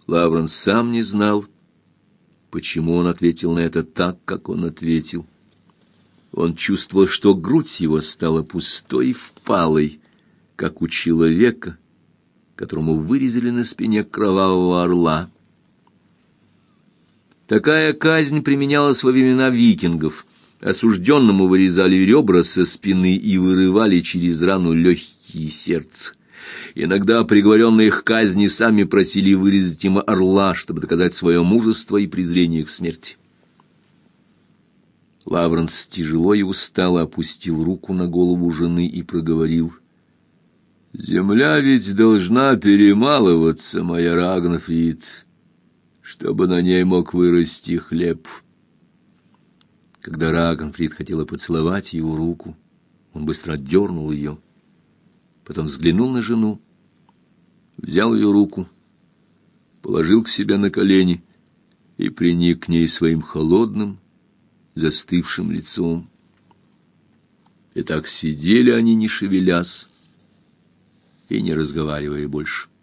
Лавренс сам не знал, почему он ответил на это так, как он ответил. Он чувствовал, что грудь его стала пустой и впалой, как у человека, которому вырезали на спине кровавого орла. Такая казнь применялась во времена викингов. Осужденному вырезали ребра со спины и вырывали через рану легкие и сердце. Иногда приговоренные к казни сами просили вырезать им орла, чтобы доказать свое мужество и презрение к смерти. Лавренс тяжело и устало опустил руку на голову жены и проговорил: «Земля ведь должна перемалываться, моя Рагнфрид, чтобы на ней мог вырасти хлеб». Когда Рагнфрид хотела поцеловать его руку, он быстро отдернул ее, потом взглянул на жену, взял ее руку, положил к себе на колени и приник к ней своим холодным, застывшим лицом. И так сидели они, не шевелясь и не разговаривая больше.